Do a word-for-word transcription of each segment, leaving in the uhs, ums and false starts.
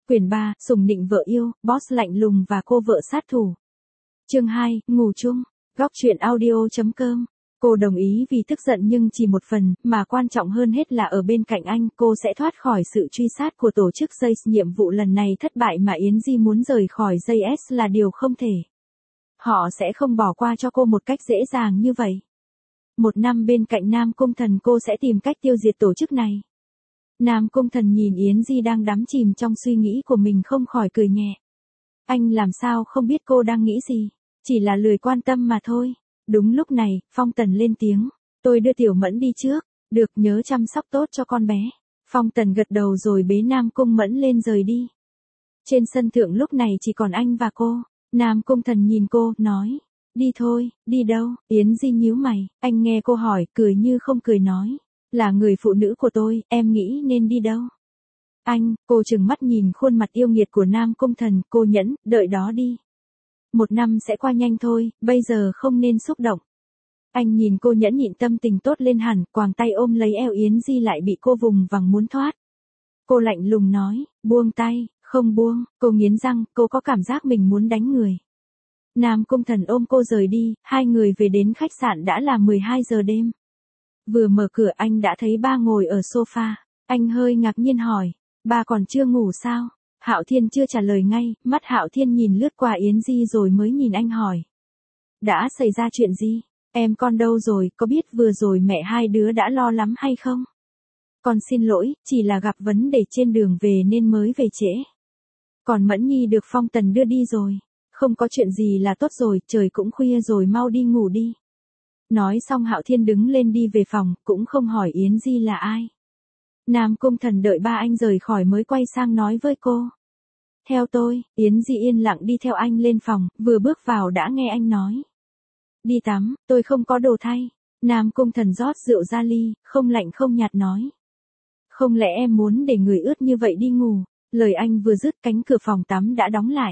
Quyển ba, sủng nịnh vợ yêu, boss lạnh lùng và cô vợ sát thủ. Chương hai, ngủ chung. Góc truyện audio chấm com. Cô đồng ý vì tức giận nhưng chỉ một phần, mà quan trọng hơn hết là ở bên cạnh anh cô sẽ thoát khỏi sự truy sát của tổ chức J S. Nhiệm vụ lần này thất bại mà Yến Di muốn rời khỏi J S là điều không thể. Họ sẽ không bỏ qua cho cô một cách dễ dàng như vậy. Một năm bên cạnh Nam Cung Thần cô sẽ tìm cách tiêu diệt tổ chức này. Nam Cung Thần nhìn Yến Di đang đắm chìm trong suy nghĩ của mình không khỏi cười nhẹ. Anh làm sao không biết cô đang nghĩ gì, chỉ là lười quan tâm mà thôi. Đúng lúc này, Phong Tần lên tiếng, tôi đưa Tiểu Mẫn đi trước, được nhớ chăm sóc tốt cho con bé. Phong Tần gật đầu rồi bế Nam Cung Mẫn lên rời đi. Trên sân thượng lúc này chỉ còn anh và cô. Nam Cung Thần nhìn cô, nói, đi thôi, đi đâu? Yến Di nhíu mày, anh nghe cô hỏi, cười như không cười nói, là người phụ nữ của tôi, em nghĩ nên đi đâu? Anh, cô trừng mắt nhìn khuôn mặt yêu nghiệt của Nam Cung Thần, cô nhẫn, đợi đó đi. Một năm sẽ qua nhanh thôi, bây giờ không nên xúc động. Anh nhìn cô nhẫn nhịn tâm tình tốt lên hẳn, quàng tay ôm lấy eo Yến Di lại bị cô vùng vằng muốn thoát. Cô lạnh lùng nói, buông tay, không buông, cô nghiến răng, cô có cảm giác mình muốn đánh người. Nam Cung Thần ôm cô rời đi, hai người về đến khách sạn đã là mười hai giờ đêm. Vừa mở cửa anh đã thấy ba ngồi ở sofa, anh hơi ngạc nhiên hỏi, ba còn chưa ngủ sao? Hạo Thiên chưa trả lời ngay, mắt Hạo Thiên nhìn lướt qua Yến Di rồi mới nhìn anh hỏi. Đã xảy ra chuyện gì? Em con đâu rồi, có biết vừa rồi mẹ hai đứa đã lo lắm hay không? Con xin lỗi, chỉ là gặp vấn đề trên đường về nên mới về trễ. Còn Mẫn Nhi được Phong Tần đưa đi rồi. Không có chuyện gì là tốt rồi, trời cũng khuya rồi, mau đi ngủ đi. Nói xong Hạo Thiên đứng lên đi về phòng, cũng không hỏi Yến Di là ai. Nam Cung Thần đợi ba anh rời khỏi mới quay sang nói với cô. Theo tôi, Yến Di yên lặng đi theo anh lên phòng, vừa bước vào đã nghe anh nói. Đi tắm, tôi không có đồ thay. Nam Cung Thần rót rượu ra ly, không lạnh không nhạt nói. Không lẽ em muốn để người ướt như vậy đi ngủ? Lời anh vừa dứt cánh cửa phòng tắm đã đóng lại.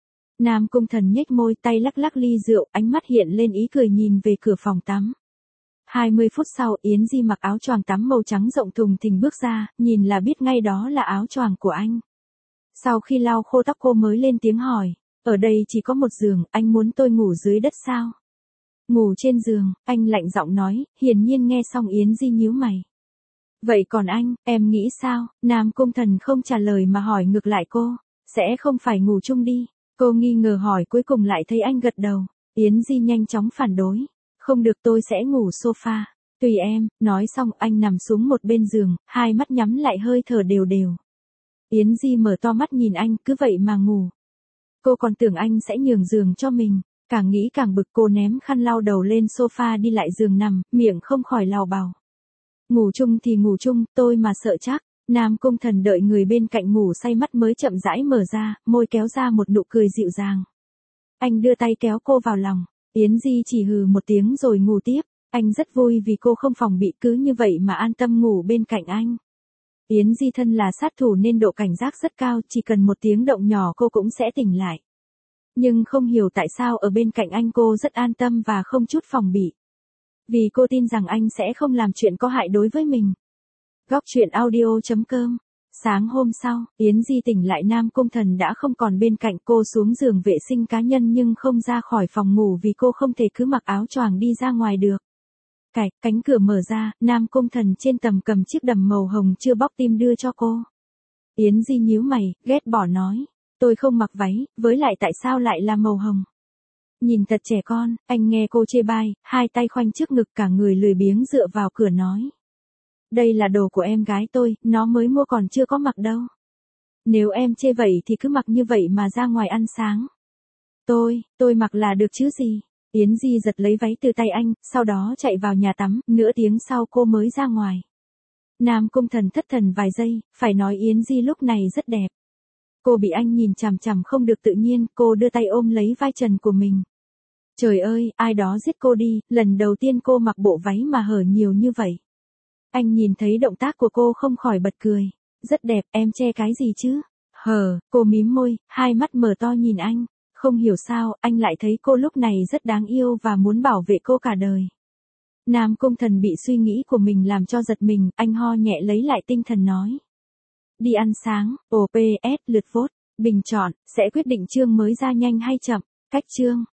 Nam Cung Thần nhếch môi, tay lắc lắc ly rượu, ánh mắt hiện lên ý cười nhìn về cửa phòng tắm. hai mươi phút sau, Yến Di mặc áo choàng tắm màu trắng rộng thùng thình bước ra, nhìn là biết ngay đó là áo choàng của anh. Sau khi lau khô tóc cô mới lên tiếng hỏi, ở đây chỉ có một giường, anh muốn tôi ngủ dưới đất sao? Ngủ trên giường, anh lạnh giọng nói, hiển nhiên nghe xong Yến Di nhíu mày. Vậy còn anh, em nghĩ sao? Nam Cung Thần không trả lời mà hỏi ngược lại cô, sẽ không phải ngủ chung đi? Cô nghi ngờ hỏi cuối cùng lại thấy anh gật đầu. Yến Di nhanh chóng phản đối. Không được, tôi sẽ ngủ sofa. Tùy em, nói xong anh nằm xuống một bên giường, hai mắt nhắm lại hơi thở đều đều. Yến Di mở to mắt nhìn anh, cứ vậy mà ngủ. Cô còn tưởng anh sẽ nhường giường cho mình. Càng nghĩ càng bực, cô ném khăn lau đầu lên sofa đi lại giường nằm, miệng không khỏi lào bào. Ngủ chung thì ngủ chung, tôi mà sợ chắc. Nam Cung Thần đợi người bên cạnh ngủ say mắt mới chậm rãi mở ra, môi kéo ra một nụ cười dịu dàng. Anh đưa tay kéo cô vào lòng. Yến Di chỉ hừ một tiếng rồi ngủ tiếp. Anh rất vui vì cô không phòng bị, cứ như vậy mà an tâm ngủ bên cạnh anh. Yến Di thân là sát thủ nên độ cảnh giác rất cao, chỉ cần một tiếng động nhỏ cô cũng sẽ tỉnh lại. Nhưng không hiểu tại sao ở bên cạnh anh cô rất an tâm và không chút phòng bị. Vì cô tin rằng anh sẽ không làm chuyện có hại đối với mình. Góc truyện audio chấm com. Sáng hôm sau, Yến Di tỉnh lại, Nam Cung Thần đã không còn bên cạnh, cô xuống giường vệ sinh cá nhân nhưng không ra khỏi phòng ngủ vì cô không thể cứ mặc áo choàng đi ra ngoài được. Cạch, cánh cửa mở ra, Nam Cung Thần trên tầm cầm chiếc đầm màu hồng chưa bóc tim đưa cho cô. Yến Di nhíu mày, ghét bỏ nói, tôi không mặc váy, với lại tại sao lại là màu hồng? Nhìn thật trẻ con, anh nghe cô chê bai, hai tay khoanh trước ngực cả người lười biếng dựa vào cửa nói. Đây là đồ của em gái tôi, nó mới mua còn chưa có mặc đâu. Nếu em chê vậy thì cứ mặc như vậy mà ra ngoài ăn sáng. Tôi, tôi mặc là được chứ gì? Yến Di giật lấy váy từ tay anh, sau đó chạy vào nhà tắm, nửa tiếng sau cô mới ra ngoài. Nam Cung Thần thất thần vài giây, phải nói Yến Di lúc này rất đẹp. Cô bị anh nhìn chằm chằm không được tự nhiên, cô đưa tay ôm lấy vai trần của mình. Trời ơi, ai đó giết cô đi, lần đầu tiên cô mặc bộ váy mà hở nhiều như vậy. Anh nhìn thấy động tác của cô không khỏi bật cười. Rất đẹp, em che cái gì chứ? Hờ, cô mím môi, hai mắt mở to nhìn anh. Không hiểu sao, anh lại thấy cô lúc này rất đáng yêu và muốn bảo vệ cô cả đời. Nam Cung Thần bị suy nghĩ của mình làm cho giật mình, anh ho nhẹ lấy lại tinh thần nói. đi ăn sáng, ô pê ét lượt vote, bình chọn, sẽ quyết định chương mới ra nhanh hay chậm. Cách chương